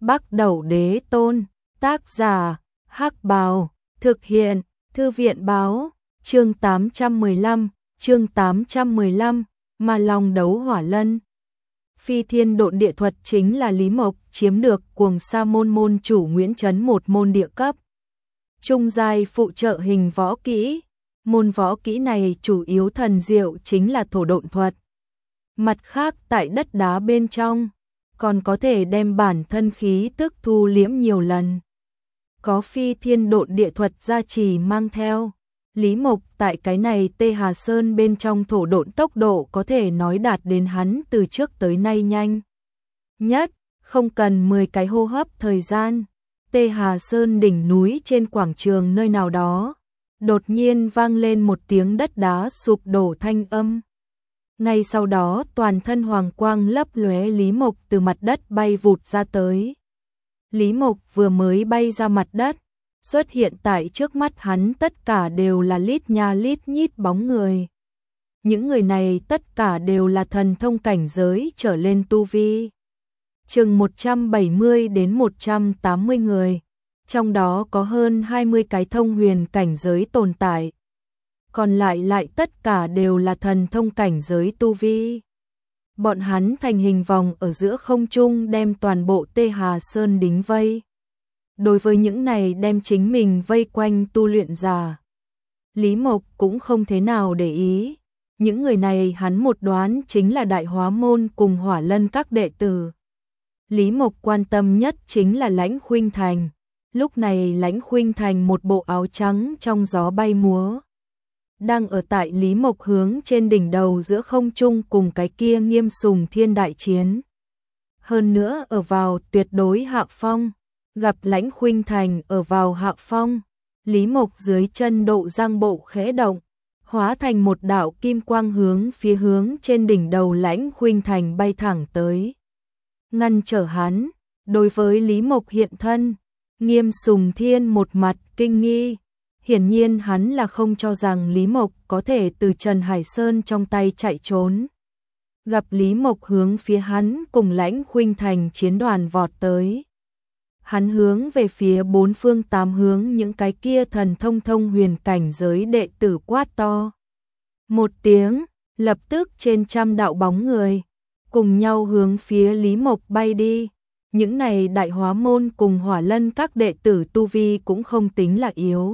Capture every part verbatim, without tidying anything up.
Bắc Đẩu Đế Tôn, tác giả, Hắc Bào, thực hiện, Thư viện Báo, chương tám trăm mười lăm, chương tám trăm mười lăm, Ma Long đấu hỏa lân. Phi thiên độn địa thuật chính là Lý Mộc chiếm được Cuồng Sa môn môn chủ Nguyễn Chấn một môn địa cấp. Trung giai phụ trợ hình võ kỹ, môn võ kỹ này chủ yếu thần diệu chính là thổ độn thuật. Mặt khác tại đất đá bên trong, còn có thể đem bản thân khí tức thu liễm nhiều lần. Có phi thiên độn địa thuật gia trì mang theo, Lý Mộc tại cái này Tê Hà Sơn bên trong thổ độn tốc độ có thể nói đạt đến hắn từ trước tới nay nhanh nhất, không cần mười cái hô hấp thời gian. Tê Hà Sơn đỉnh núi trên quảng trường nơi nào đó, đột nhiên vang lên một tiếng đất đá sụp đổ thanh âm. Ngay sau đó toàn thân hoàng quang lấp lóe Lý Mộc từ mặt đất bay vụt ra tới. Lý Mộc vừa mới bay ra mặt đất, xuất hiện tại trước mắt hắn tất cả đều là lít nha lít nhít bóng người. Những người này tất cả đều là thần thông cảnh giới trở lên tu vi. Chừng một trăm bảy mươi đến một trăm tám mươi người, trong đó có hơn hai mươi cái thông huyền cảnh giới tồn tại. Còn lại lại tất cả đều là thần thông cảnh giới tu vi. Bọn hắn thành hình vòng ở giữa không trung đem toàn bộ Tê Hà Sơn đính vây. Đối với những này đem chính mình vây quanh tu luyện giả, Lý Mộc cũng không thế nào để ý. Những người này hắn một đoán chính là Đại Hóa Môn cùng Hỏa Lân các đệ tử. Lý Mộc quan tâm nhất chính là Lãnh Khuynh Thành. Lúc này Lãnh Khuynh Thành một bộ áo trắng trong gió bay múa, đang ở tại Lý Mộc hướng trên đỉnh đầu giữa không trung cùng cái kia Nghiêm Sùng Thiên đại chiến. Hơn nữa ở vào tuyệt đối hạ phong, gặp Lãnh Khuynh Thành ở vào hạ phong, Lý Mộc dưới chân độ giang bộ khẽ động, hóa thành một đạo kim quang hướng phía hướng trên đỉnh đầu Lãnh Khuynh Thành bay thẳng tới, ngăn trở hắn. Đối với Lý Mộc hiện thân, Nghiêm Sùng Thiên một mặt kinh nghi. Hiển nhiên hắn là không cho rằng Lý Mộc có thể từ Trần Hải Sơn trong tay chạy trốn. Gặp Lý Mộc hướng phía hắn cùng Lãnh Khuynh Thành chiến đoàn vọt tới, hắn hướng về phía bốn phương tám hướng những cái kia thần thông thông huyền cảnh giới đệ tử quát to. Một tiếng, lập tức trên trăm đạo bóng người cùng nhau hướng phía Lý Mộc bay đi. Những này Đại Hóa Môn cùng Hỏa Lân các đệ tử tu vi cũng không tính là yếu.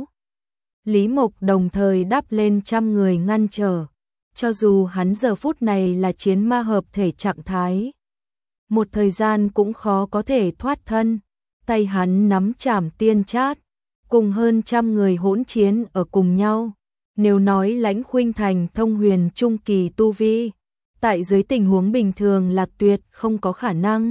Lý Mộc đồng thời đáp lên trăm người ngăn trở, cho dù hắn giờ phút này là chiến ma hợp thể trạng thái, một thời gian cũng khó có thể thoát thân. Tay hắn nắm trảm tiên chát, cùng hơn trăm người hỗn chiến ở cùng nhau. Nếu nói Lãnh Khuynh Thành thông huyền trung kỳ tu vi, tại dưới tình huống bình thường là tuyệt không có khả năng.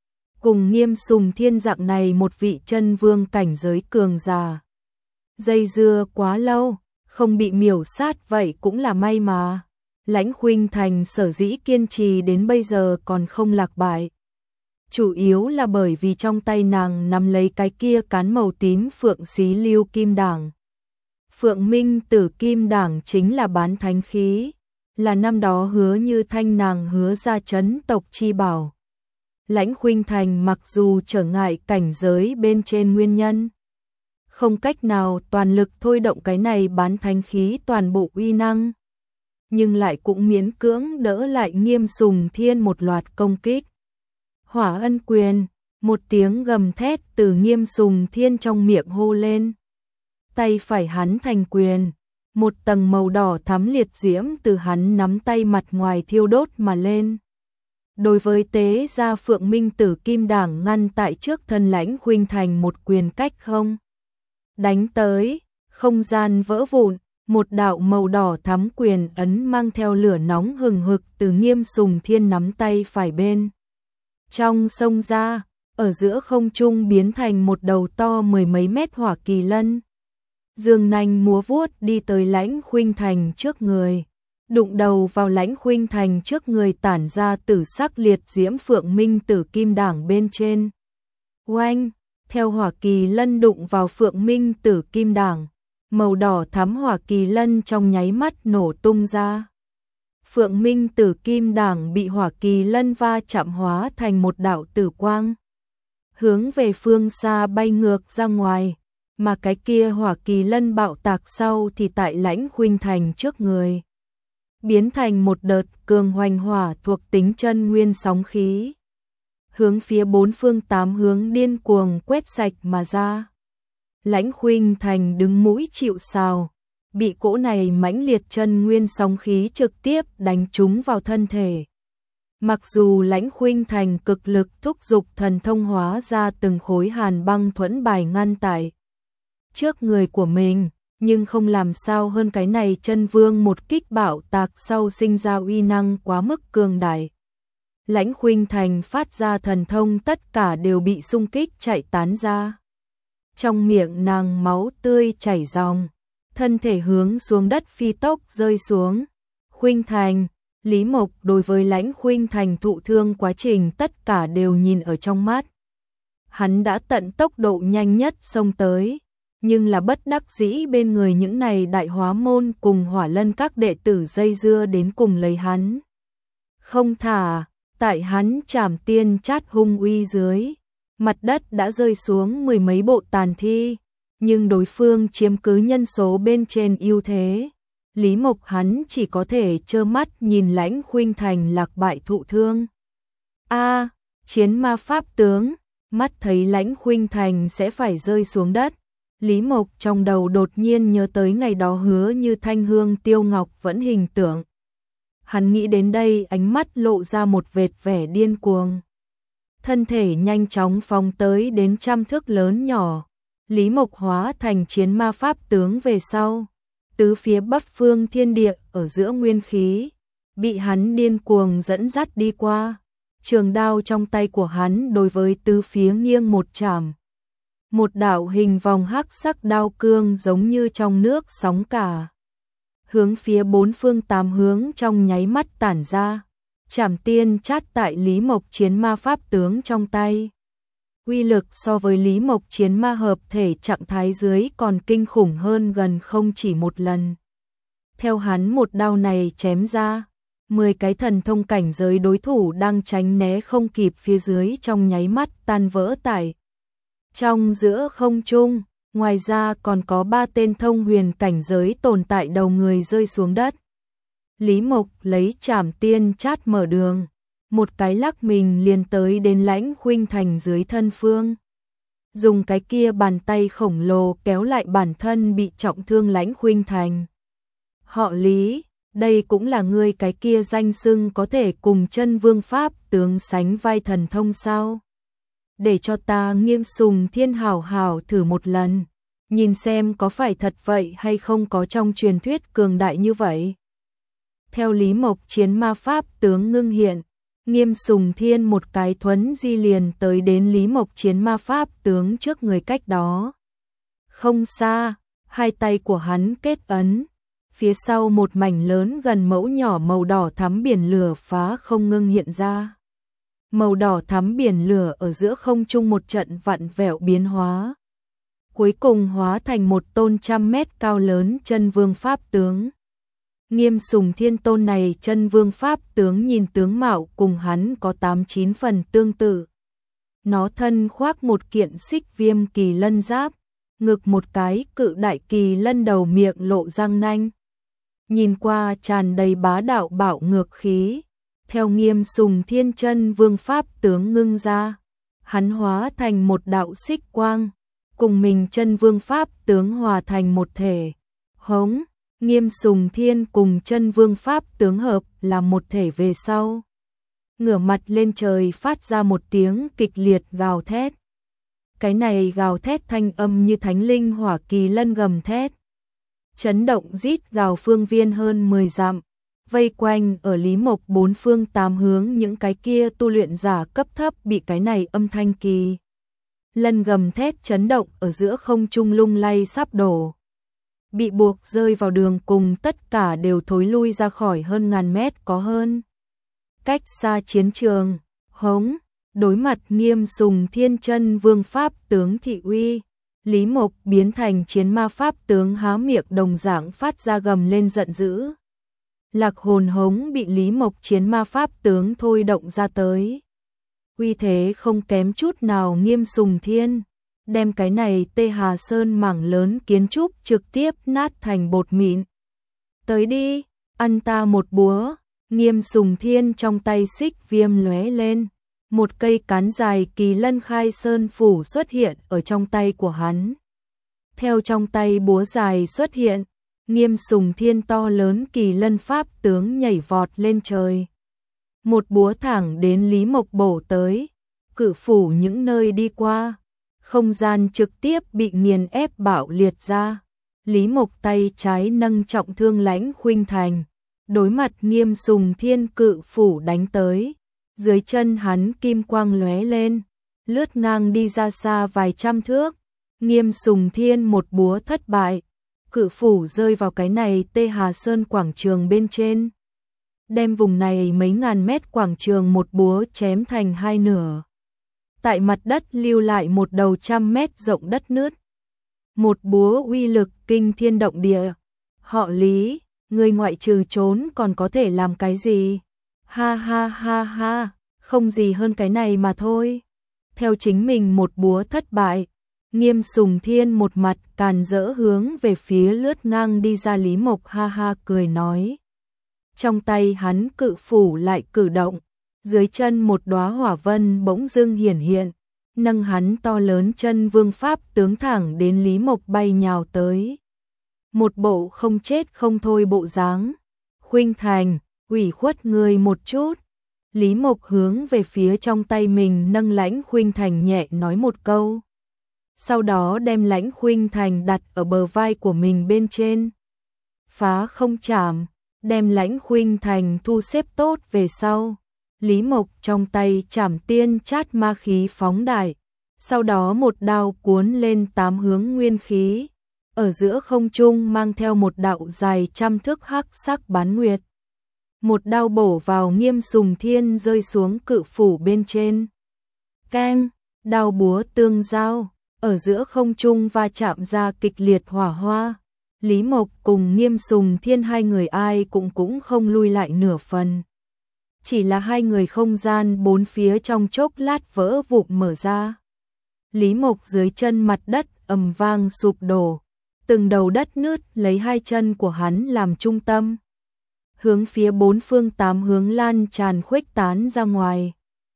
Cùng Nghiêm Sùng Thiên dạng này một vị chân vương cảnh giới cường giả, dây dưa quá lâu, không bị miểu sát vậy cũng là may mà. Lãnh Khuynh Thành sở dĩ kiên trì đến bây giờ còn không lạc bại, chủ yếu là bởi vì trong tay nàng nắm lấy cái kia cán màu tím phượng xí lưu kim đảng. Phượng Minh Tử kim đảng chính là bán thánh khí, là năm đó Hứa Như Thanh nàng hứa ra trấn tộc chi bảo. Lãnh Khuynh Thành mặc dù trở ngại cảnh giới bên trên nguyên nhân, không cách nào toàn lực thôi động cái này bán thánh khí toàn bộ uy năng, nhưng lại cũng miễn cưỡng đỡ lại Nghiêm Sùng Thiên một loạt công kích. Hỏa Ân Quyền, một tiếng gầm thét từ Nghiêm Sùng Thiên trong miệng hô lên. Tay phải hắn thành quyền, một tầng màu đỏ thắm liệt diễm từ hắn nắm tay mặt ngoài thiêu đốt mà lên. Đối với tế gia Phượng Minh Tử kim đảng ngăn tại trước thân Lãnh Khuynh Thành một quyền cách không đánh tới, không gian vỡ vụn, một đạo màu đỏ thắm quyền ấn mang theo lửa nóng hừng hực từ Nghiêm Sùng Thiên nắm tay phải bên trong sông ra, ở giữa không trung biến thành một đầu to mười mấy mét hỏa kỳ lân. Dương nanh múa vuốt đi tới Lãnh Khuynh Thành trước người, đụng đầu vào Lãnh Khuynh Thành trước người tản ra tử sắc liệt diễm Phượng Minh Tử kim đảng bên trên. Oanh, theo hỏa kỳ lân đụng vào Phượng Minh Tử kim đảng, màu đỏ thắm hỏa kỳ lân trong nháy mắt nổ tung ra. Phượng Minh Tử kim đảng bị hỏa kỳ lân va chạm hóa thành một đạo tử quang. hướng về phương xa bay ngược ra ngoài, mà cái kia hỏa kỳ lân bạo tạc sau thì tại Lãnh Khuynh Thành trước người, biến thành một đợt cường hoành hỏa thuộc tính chân nguyên sóng khí, hướng phía bốn phương tám hướng điên cuồng quét sạch mà ra. Lãnh Khuynh Thành đứng mũi chịu sào, bị cỗ này mãnh liệt chân nguyên sóng khí trực tiếp đánh trúng vào thân thể. Mặc dù Lãnh Khuynh Thành cực lực thúc giục thần thông hóa ra từng khối hàn băng thuẫn bài ngăn tại trước người của mình, nhưng không làm sao hơn cái này chân vương một kích bạo tạc sau sinh ra uy năng quá mức cường đại. Lãnh Khuynh Thành phát ra thần thông tất cả đều bị xung kích chạy tán ra. Trong miệng nàng máu tươi chảy ròng, thân thể hướng xuống đất phi tốc rơi xuống. Khuynh Thành, Lý Mộc đối với Lãnh Khuynh Thành thụ thương quá trình tất cả đều nhìn ở trong mắt. Hắn đã tận tốc độ nhanh nhất xông tới, nhưng là bất đắc dĩ bên người những này đại hóa môn cùng hỏa lân các đệ tử dây dưa đến cùng lấy hắn. Không thả, tại hắn trảm tiên chát hung uy dưới, mặt đất đã rơi xuống mười mấy bộ tàn thi, nhưng đối phương chiếm cứ nhân số bên trên ưu thế. Lý Mộc hắn chỉ có thể trơ mắt nhìn Lãnh Khuynh Thành lạc bại thụ thương. A, chiến ma pháp tướng, mắt thấy Lãnh Khuynh Thành sẽ phải rơi xuống đất. Lý Mộc trong đầu đột nhiên nhớ tới ngày đó hứa như thanh hương tiêu ngọc vẫn hình tượng. Hắn nghĩ đến đây ánh mắt lộ ra một vệt vẻ điên cuồng. Thân thể nhanh chóng phóng tới đến trăm thước lớn nhỏ. Lý Mộc hóa thành chiến ma pháp tướng về sau. Tứ phía bắc phương thiên địa ở giữa nguyên khí, bị hắn điên cuồng dẫn dắt đi qua. Trường đao trong tay của hắn đối với tứ phía nghiêng một chảm. Một đạo hình vòng hắc sắc đao cương giống như trong nước sóng cả. Hướng phía bốn phương tám hướng trong nháy mắt tản ra. Trảm tiên chát tại Lý Mộc chiến ma pháp tướng trong tay. Uy lực so với Lý Mộc chiến ma hợp thể trạng thái dưới còn kinh khủng hơn gần không chỉ một lần. Theo hắn một đao này chém ra, mười cái thần thông cảnh giới đối thủ đang tránh né không kịp phía dưới trong nháy mắt tan vỡ tại trong giữa không trung. Ngoài ra còn có ba tên thông huyền cảnh giới tồn tại đầu người rơi xuống đất. Lý Mộc lấy trảm tiên chát mở đường, một cái lắc mình liền tới đến Lãnh Khuynh Thành dưới thân phương. Dùng cái kia bàn tay khổng lồ kéo lại bản thân bị trọng thương Lãnh Khuynh Thành. Họ Lý, đây cũng là ngươi cái kia danh xưng có thể cùng chân vương pháp tướng sánh vai thần thông sao? Để cho ta Nghiêm Sùng Thiên hảo hảo thử một lần, nhìn xem có phải thật vậy hay không có trong truyền thuyết cường đại như vậy. Theo Lý Mộc chiến ma pháp tướng ngưng hiện, Nghiêm Sùng Thiên một cái thuấn di liền tới đến Lý Mộc chiến ma pháp tướng trước người cách đó. Không xa, hai tay của hắn kết ấn, phía sau một mảnh lớn gần mẫu nhỏ màu đỏ thắm biển lửa phá không ngưng hiện ra. Màu đỏ thắm biển lửa ở giữa không trung một trận vặn vẹo biến hóa. Cuối cùng hóa thành một tôn trăm mét cao lớn chân vương pháp tướng. Nghiêm Sùng Thiên tôn này chân vương pháp tướng nhìn tướng mạo cùng hắn có tám chín phần tương tự. Nó thân khoác một kiện xích viêm kỳ lân giáp, ngực một cái cự đại kỳ lân đầu miệng lộ răng nanh. Nhìn qua tràn đầy bá đạo bạo ngược khí. Theo Nghiêm Sùng Thiên chân vương pháp tướng ngưng ra, hắn hóa thành một đạo xích quang, cùng mình chân vương pháp tướng hòa thành một thể. Hống, Nghiêm Sùng Thiên cùng chân vương pháp tướng hợp là một thể về sau. Ngửa mặt lên trời phát ra một tiếng kịch liệt gào thét. Cái này gào thét thanh âm như thánh linh hỏa kỳ lân gầm thét. Chấn động rít gào phương viên hơn mười dặm. Vây quanh ở Lý Mộc bốn phương tám hướng những cái kia tu luyện giả cấp thấp bị cái này âm thanh kỳ lân gầm thét chấn động ở giữa không trung lung lay sắp đổ. Bị buộc rơi vào đường cùng tất cả đều thối lui ra khỏi hơn ngàn mét có hơn. Cách xa chiến trường, hống, đối mặt Nghiêm Sùng Thiên chân vương pháp tướng thị uy, Lý Mộc biến thành chiến ma pháp tướng há miệng đồng dạng phát ra gầm lên giận dữ. Lạc hồn hống bị Lý Mộc chiến ma pháp tướng thôi động ra tới. uy thế không kém chút nào Nghiêm Sùng Thiên, đem cái này Tê Hà Sơn mảng lớn kiến trúc trực tiếp nát thành bột mịn. Tới đi, ăn ta một búa. Nghiêm Sùng Thiên trong tay xích viêm lóe lên, một cây cán dài Kỳ Lân Khai Sơn phủ xuất hiện ở trong tay của hắn. Theo trong tay búa dài xuất hiện, Nghiêm Sùng Thiên to lớn Kỳ Lân pháp tướng nhảy vọt lên trời. Một búa thẳng đến Lý Mộc bổ tới, cự phủ những nơi đi qua, không gian trực tiếp bị nghiền ép bạo liệt ra. Lý Mộc tay trái nâng trọng thương Lãnh Khuynh Thành, đối mặt Nghiêm Sùng Thiên cự phủ đánh tới, dưới chân hắn kim quang lóe lên, lướt ngang đi ra xa vài trăm thước. Nghiêm Sùng Thiên một búa thất bại, cự phủ rơi vào cái này Tê Hà Sơn quảng trường bên trên, đem vùng này mấy ngàn mét quảng trường một búa chém thành hai nửa. Tại mặt đất lưu lại một đầu trăm mét rộng đất nứt. Một búa uy lực kinh thiên động địa. Họ Lý, người ngoại trừ trốn còn có thể làm cái gì? Ha ha ha ha, không gì hơn cái này mà thôi. Theo chính mình một búa thất bại, Nghiêm Sùng Thiên một mặt càn rỡ hướng về phía lướt ngang đi ra Lý Mộc ha ha cười nói. Trong tay hắn cự phủ lại cử động, dưới chân một đóa hỏa vân bỗng dưng hiển hiện, nâng hắn to lớn chân vương pháp tướng thẳng đến Lý Mộc bay nhào tới. Một bộ không chết không thôi bộ dáng. Khuynh Thành, ủy khuất người một chút. Lý Mộc hướng về phía trong tay mình nâng Lãnh Khuynh Thành nhẹ nói một câu. Sau đó đem Lãnh Khuynh Thành đặt ở bờ vai của mình bên trên. Phá không chạm, đem Lãnh Khuynh Thành thu xếp tốt về sau. Lý Mộc trong tay chảm tiên chát ma khí phóng đại, sau đó một đao cuốn lên tám hướng nguyên khí, ở giữa không trung mang theo một đạo dài trăm thước hắc sắc bán nguyệt. Một đao bổ vào Nghiêm Sùng Thiên rơi xuống cự phủ bên trên. Keng, đao búa tương giao, ở giữa không trung va chạm ra kịch liệt hỏa hoa. Lý Mộc cùng Nghiêm Sùng Thiên hai người ai cũng cũng không lui lại nửa phần. Chỉ là hai người không gian bốn phía trong chốc lát vỡ vụn mở ra. Lý Mộc dưới chân mặt đất ầm vang sụp đổ, từng đầu đất nứt lấy hai chân của hắn làm trung tâm, hướng phía bốn phương tám hướng lan tràn khuếch tán ra ngoài,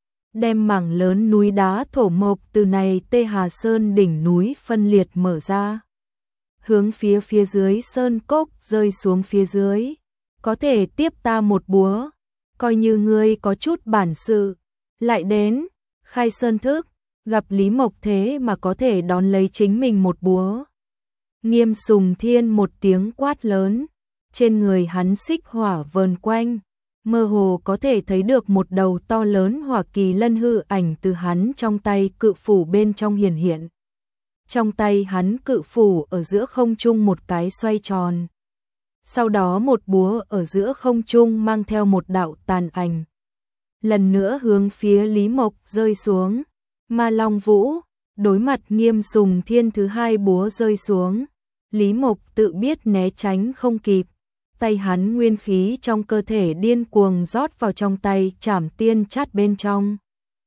đem mảng lớn núi đá thổ mộc từ này Tê Hà Sơn đỉnh núi phân liệt mở ra, hướng phía phía dưới sơn cốc rơi xuống phía dưới. Có thể tiếp ta một búa, coi như ngươi có chút bản sự, lại đến, khai sơn thức, gặp Lý Mộc thế mà có thể đón lấy chính mình một búa. Nghiêm Sùng Thiên một tiếng quát lớn, trên người hắn xích hỏa vờn quanh, mơ hồ có thể thấy được một đầu to lớn hỏa kỳ lân hư ảnh từ hắn trong tay cự phủ bên trong hiển hiện. Trong tay hắn cự phủ ở giữa không trung một cái xoay tròn. Sau đó một búa ở giữa không trung mang theo một đạo tàn ảnh. Lần nữa hướng phía Lý Mộc rơi xuống. Ma Long Vũ, đối mặt Nghiêm Sùng Thiên thứ hai búa rơi xuống. Lý Mộc tự biết né tránh không kịp. Tay hắn nguyên khí trong cơ thể điên cuồng rót vào trong tay chảm tiên chát bên trong.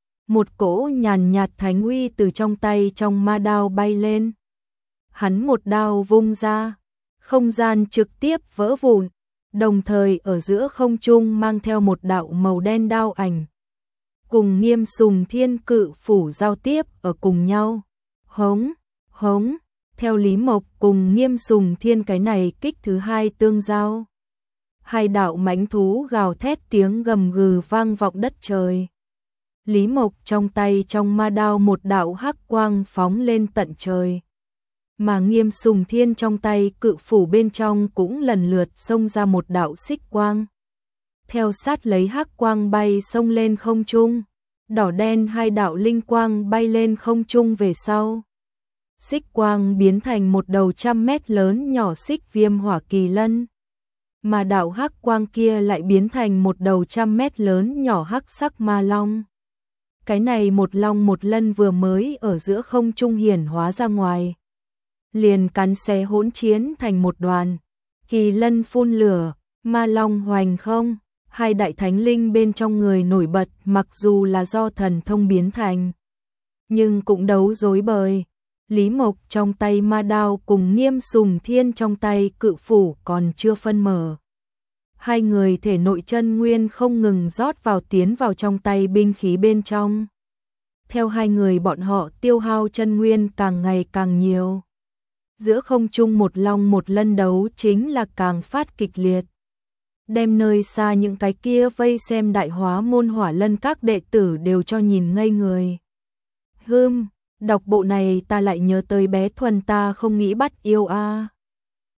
Một cỗ nhàn nhạt thánh uy từ trong tay trong ma đao bay lên. Hắn một đao vung ra, không gian trực tiếp vỡ vụn, đồng thời ở giữa không trung mang theo một đạo màu đen đao ảnh. Cùng Nghiêm Sùng Thiên cự phủ giao tiếp ở cùng nhau. Hống, hống, theo Lý Mộc cùng Nghiêm Sùng Thiên cái này kích thứ hai tương giao. Hai đạo mãnh thú gào thét tiếng gầm gừ vang vọng đất trời. Lý Mộc trong tay trong ma đao một đạo hắc quang phóng lên tận trời. Mà Nghiêm Sùng Thiên trong tay cự phủ bên trong cũng lần lượt xông ra một đạo xích quang. Theo sát lấy hắc quang bay xông lên không trung, đỏ đen hai đạo linh quang bay lên không trung về sau. Xích quang biến thành một đầu trăm mét lớn nhỏ xích viêm hỏa kỳ lân. Mà đạo hắc quang kia lại biến thành một đầu trăm mét lớn nhỏ hắc sắc ma long. Cái này một long một lân vừa mới ở giữa không trung hiển hóa ra ngoài, liền cắn xé hỗn chiến thành một đoàn. Kỳ lân phun lửa, ma long hoành không, Hai đại thánh linh bên trong người nổi bật, mặc dù là do thần thông biến thành, nhưng cũng đấu dối bời. Lý Mộc trong tay ma đao cùng Nghiêm Sùng Thiên trong tay cự phủ còn chưa phân mở. Hai người thể nội chân nguyên không ngừng rót vào tiến vào trong tay binh khí bên trong. Theo hai người bọn họ tiêu hao chân nguyên càng ngày càng nhiều. Giữa không trung một long một lân đấu chính là càng phát kịch liệt. Đem nơi xa những cái kia vây xem đại hóa môn hỏa lân các đệ tử đều cho nhìn ngây người. Hưm, đọc bộ này ta lại nhớ tới bé Thuần ta không nghĩ bắt yêu a.